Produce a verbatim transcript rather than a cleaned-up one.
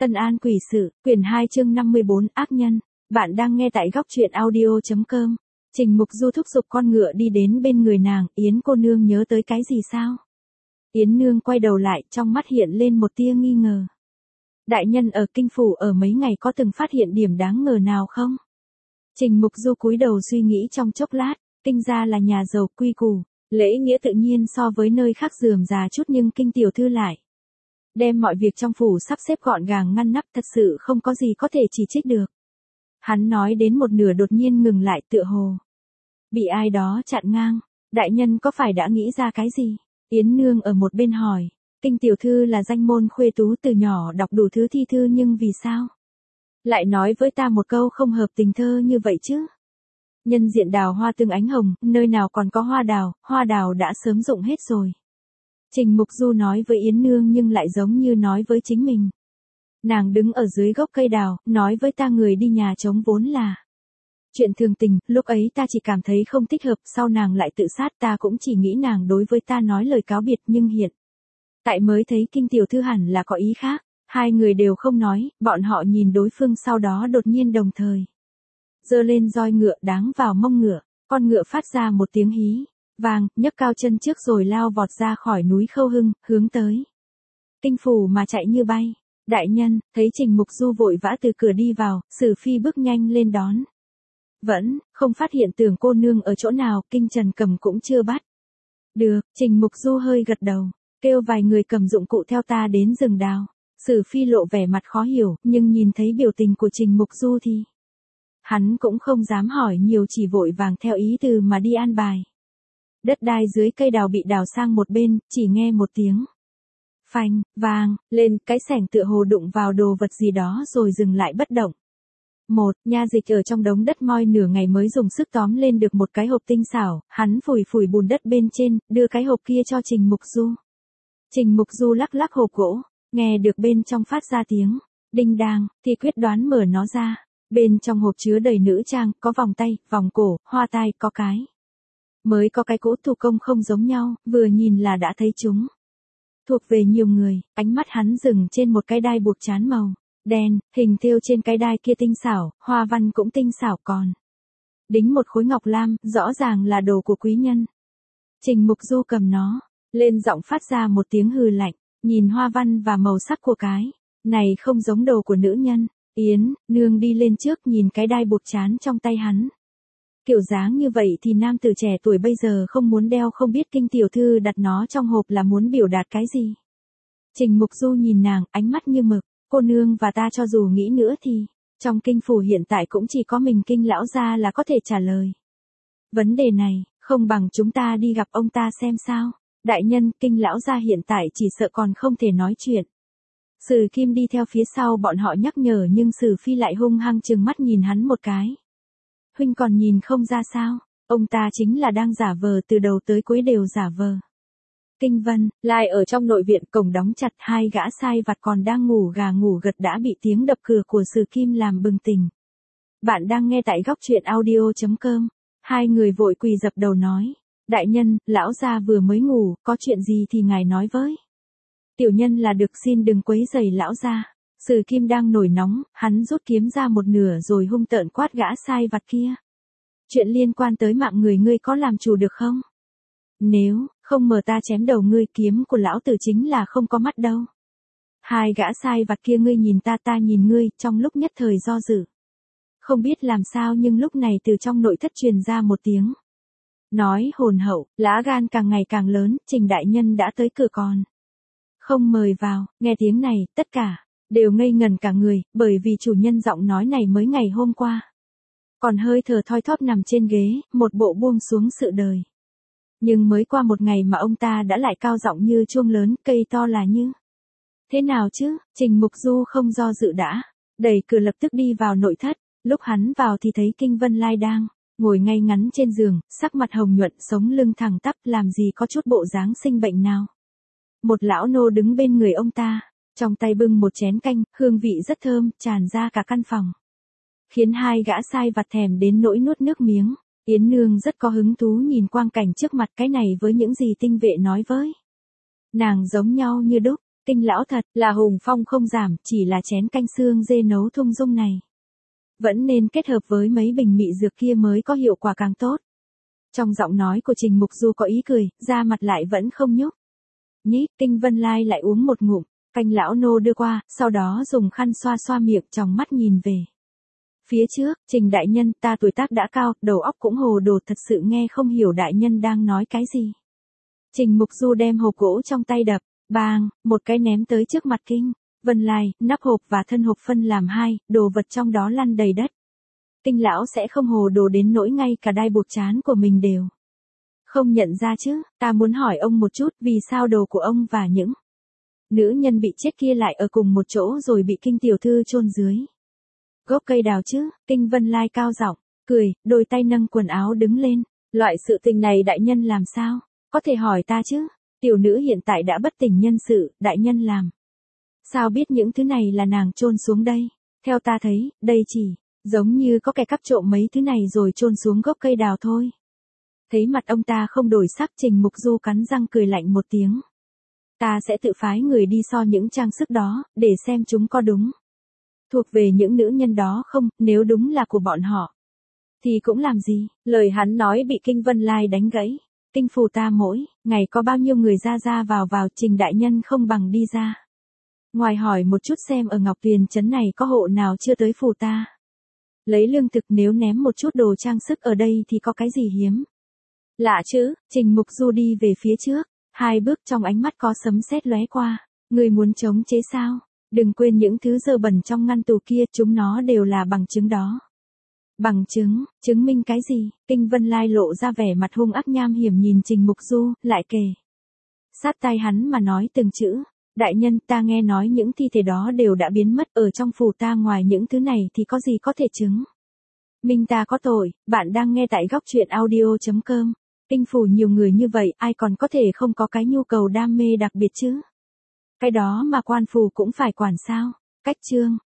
Tân An quỷ sự, quyển hai chương năm mươi bốn ác nhân. Bạn đang nghe tại góc truyện audio.com. Trình Mục Du thúc giục con ngựa đi đến bên người nàng, Yến cô nương nhớ tới cái gì sao? Yến nương quay đầu lại, trong mắt hiện lên một tia nghi ngờ. Đại nhân ở kinh phủ ở mấy ngày có từng phát hiện điểm đáng ngờ nào không? Trình Mục Du cúi đầu suy nghĩ trong chốc lát, kinh gia là nhà giàu quy củ, lễ nghĩa tự nhiên so với nơi khác rườm rà chút nhưng kinh tiểu thư lại đem mọi việc trong phủ sắp xếp gọn gàng ngăn nắp, thật sự không có gì có thể chỉ trích được. Hắn nói đến một nửa đột nhiên ngừng lại, tựa hồ bị ai đó chặn ngang. Đại nhân có phải đã nghĩ ra cái gì? Yến nương ở một bên hỏi. Kinh tiểu thư là danh môn khuê tú, từ nhỏ đọc đủ thứ thi thư, nhưng vì sao lại nói với ta một câu không hợp tình thơ như vậy chứ? Nhân diện đào hoa tương ánh hồng, nơi nào còn có hoa đào, hoa đào đã sớm rụng hết rồi. Trình Mục Du nói với Yến nương nhưng lại giống như nói với chính mình. Nàng đứng ở dưới gốc cây đào, nói với ta người đi nhà trống vốn là chuyện thường tình, lúc ấy ta chỉ cảm thấy không thích hợp, sau nàng lại tự sát, ta cũng chỉ nghĩ nàng đối với ta nói lời cáo biệt, nhưng hiện tại mới thấy kinh tiểu thư hẳn là có ý khác. Hai người đều không nói, bọn họ nhìn đối phương, sau đó đột nhiên đồng thời giơ lên roi ngựa đáng vào mông ngựa, con ngựa phát ra một tiếng hí vàng, nhấc cao chân trước rồi lao vọt ra khỏi núi Khâu Hưng, hướng tới kinh phủ mà chạy như bay. Đại nhân, thấy Trình Mục Du vội vã từ cửa đi vào, Sử Phi bước nhanh lên đón. Vẫn không phát hiện Tưởng cô nương ở chỗ nào, Kinh Trần cầm cũng chưa bắt được. Trình Mục Du hơi gật đầu, kêu vài người cầm dụng cụ theo ta đến rừng đào. Sử Phi lộ vẻ mặt khó hiểu, nhưng nhìn thấy biểu tình của Trình Mục Du thì hắn cũng không dám hỏi nhiều, chỉ vội vàng theo ý từ mà đi an bài. Đất đai dưới cây đào bị đào sang một bên, chỉ nghe một tiếng phanh, vang, lên, cái xẻng tựa hồ đụng vào đồ vật gì đó rồi dừng lại bất động. Một, nha dịch ở trong đống đất moi nửa ngày mới dùng sức tóm lên được một cái hộp tinh xảo, hắn phủi phủi bùn đất bên trên, đưa cái hộp kia cho Trình Mục Du. Trình Mục Du lắc lắc hộp gỗ, nghe được bên trong phát ra tiếng đinh đàng, thì quyết đoán mở nó ra. Bên trong hộp chứa đầy nữ trang, có vòng tay, vòng cổ, hoa tai, có cái mới có cái cỗ thủ công không giống nhau, vừa nhìn là đã thấy chúng thuộc về nhiều người. Ánh mắt hắn dừng trên một cái đai buộc trán màu đen, hình thêu trên cái đai kia tinh xảo, hoa văn cũng tinh xảo, còn đính một khối ngọc lam, rõ ràng là đồ của quý nhân. Trình Mục Du cầm nó lên, giọng phát ra một tiếng hừ lạnh, nhìn hoa văn và màu sắc của cái này không giống đồ của nữ nhân. Yến nương đi lên trước, nhìn cái đai buộc trán trong tay hắn. Kiểu dáng như vậy thì nam tử trẻ tuổi bây giờ không muốn đeo, không biết kinh tiểu thư đặt nó trong hộp là muốn biểu đạt cái gì. Trình Mục Du nhìn nàng, ánh mắt như mực. Cô nương và ta cho dù nghĩ nữa thì trong kinh phủ hiện tại cũng chỉ có mình Kinh lão gia là có thể trả lời vấn đề này, không bằng chúng ta đi gặp ông ta xem sao. Đại nhân, Kinh lão gia hiện tại chỉ sợ còn không thể nói chuyện. Sử Kim đi theo phía sau bọn họ nhắc nhở, nhưng Sử Phi lại hung hăng trừng mắt nhìn hắn một cái. Huynh còn nhìn không ra sao? Ông ta chính là đang giả vờ, từ đầu tới cuối đều giả vờ. Kinh Vân lại ở trong nội viện, cổng đóng chặt, hai gã sai vặt còn đang ngủ gà ngủ gật đã bị tiếng đập cửa của Sử Kim làm bừng tỉnh. Bạn đang nghe tại góc truyện audio.com. Hai người vội quỳ dập đầu nói: Đại nhân, lão gia vừa mới ngủ, có chuyện gì thì ngài nói với. Tiểu nhân là được, xin đừng quấy rầy lão gia. Sử Kim đang nổi nóng, hắn rút kiếm ra một nửa rồi hung tợn quát gã sai vặt kia. Chuyện liên quan tới mạng người, ngươi có làm chủ được không? Nếu không mở ta chém đầu ngươi, kiếm của lão tử chính là không có mắt đâu. Hai gã sai vặt kia, ngươi nhìn ta, ta nhìn ngươi, trong lúc nhất thời do dự. Không biết làm sao, nhưng lúc này từ trong nội thất truyền ra một tiếng nói hồn hậu, lá gan càng ngày càng lớn, Trình đại nhân đã tới cửa còn không mời vào. Nghe tiếng này, tất cả đều ngây ngần cả người, bởi vì chủ nhân giọng nói này mới ngày hôm qua còn hơi thở thoi thóp nằm trên ghế, một bộ buông xuống sự đời. Nhưng mới qua một ngày mà ông ta đã lại cao giọng như chuông lớn, cây to là như thế nào chứ? Trình Mục Du không do dự đã đẩy cửa lập tức đi vào nội thất. Lúc hắn vào thì thấy Kinh Vân Lai đang ngồi ngay ngắn trên giường, sắc mặt hồng nhuận, sống lưng thẳng tắp, làm gì có chút bộ dáng sinh bệnh nào. Một lão nô đứng bên người ông ta, trong tay bưng một chén canh, hương vị rất thơm, tràn ra cả căn phòng, khiến hai gã sai vặt thèm đến nỗi nuốt nước miếng. Yến nương rất có hứng thú nhìn quang cảnh trước mặt, cái này với những gì tinh vệ nói với nàng giống nhau như đúc. Kinh lão thật là hùng phong không giảm, chỉ là chén canh xương dê nấu thung dung này. Vẫn nên kết hợp với mấy bình mị dược kia mới có hiệu quả càng tốt. Trong giọng nói của Trình Mục Du có ý cười, da mặt lại vẫn không nhúc. Nhí, Kinh Vân Lai lại uống một ngụm, canh lão nô đưa qua, sau đó dùng khăn xoa xoa miệng, tròng mắt nhìn về. Phía trước, Trình đại nhân, ta tuổi tác đã cao, đầu óc cũng hồ đồ, thật sự nghe không hiểu đại nhân đang nói cái gì. Trình Mục Du đem hộp gỗ trong tay đập, bang, một cái ném tới trước mặt Kinh Vân Lai, nắp hộp và thân hộp phân làm hai, đồ vật trong đó lăn đầy đất. Kinh lão sẽ không hồ đồ đến nỗi ngay cả đai buộc trán của mình đều không nhận ra chứ. Ta muốn hỏi ông một chút, vì sao đồ của ông và những nữ nhân bị chết kia lại ở cùng một chỗ rồi bị Kinh tiểu thư chôn dưới gốc cây đào chứ? Kinh Vân Lai cao giọng cười, đôi tay nâng quần áo đứng lên. Loại sự tình này đại nhân làm sao? Có thể hỏi ta chứ? Tiểu nữ hiện tại đã bất tỉnh nhân sự, đại nhân làm sao biết những thứ này là nàng chôn xuống đây? Theo ta thấy, đây chỉ giống như có kẻ cắp trộm mấy thứ này rồi chôn xuống gốc cây đào thôi. Thấy mặt ông ta không đổi sắc, Trình Mục Du cắn răng cười lạnh một tiếng. Ta sẽ tự phái người đi so những trang sức đó, để xem chúng có đúng thuộc về những nữ nhân đó không, nếu đúng là của bọn họ thì cũng làm gì? Lời hắn nói bị Kinh Vân Lai đánh gãy. Kinh phủ ta mỗi ngày có bao nhiêu người ra ra vào vào, Trình đại nhân không bằng đi ra ngoài hỏi một chút xem ở Ngọc Tuyền trấn này có hộ nào chưa tới phủ ta lấy lương thực, nếu ném một chút đồ trang sức ở đây thì có cái gì hiếm lạ chứ? Trình Mục Du đi về phía trước, hai bước, trong ánh mắt có sấm sét lóe qua. Người muốn chống chế sao? Đừng quên những thứ dơ bẩn trong ngăn tủ kia, chúng nó đều là bằng chứng đó. Bằng chứng? Chứng minh cái gì? Kinh Vân Lai lộ ra vẻ mặt hung ác nham hiểm nhìn Trình Mục Du, lại kề sát tai hắn mà nói từng chữ. Đại nhân, ta nghe nói những thi thể đó đều đã biến mất ở trong phủ ta, ngoài những thứ này thì có gì có thể chứng minh ta có tội. Bạn đang nghe tại góc truyện audio chấm com. Kinh phủ nhiều người như vậy, ai còn có thể không có cái nhu cầu đam mê đặc biệt chứ? Cái đó mà quan phủ cũng phải quản sao? Cách chương